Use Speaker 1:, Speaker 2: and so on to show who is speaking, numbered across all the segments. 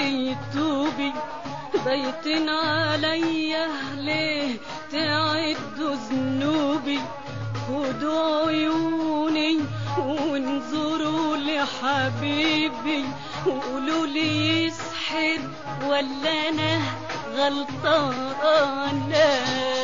Speaker 1: يتوبي بيتن عليا ليه تعدوا ذنوبي. خدوا عيوني وانظروا لحبيبي وقولوا لي يسحر ولا انا غلطانه.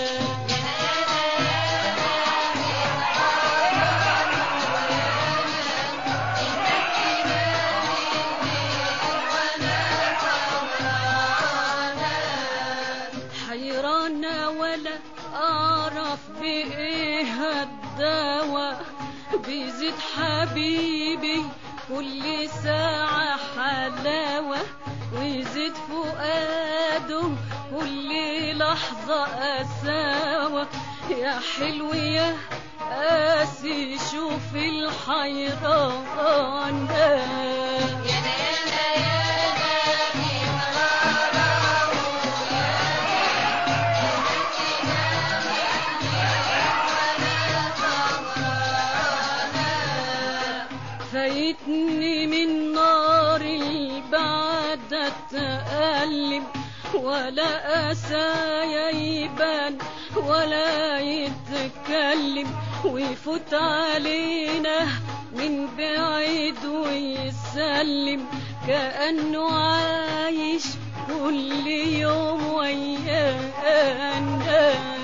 Speaker 1: حيرانة ولا أعرف بإيه الدواء، بيزيد حبيبي كل ساعة حلاوة، ويزيد فؤاده كل لحظة قساوة. يا حلو يا قاسي شوف الحيران فايتني من نار البعد اتألم، ولا أسايا يبان ولا يتكلم، ويفوت علينا من بعيد ويسلم كأنه عايش كل يوم ويانا.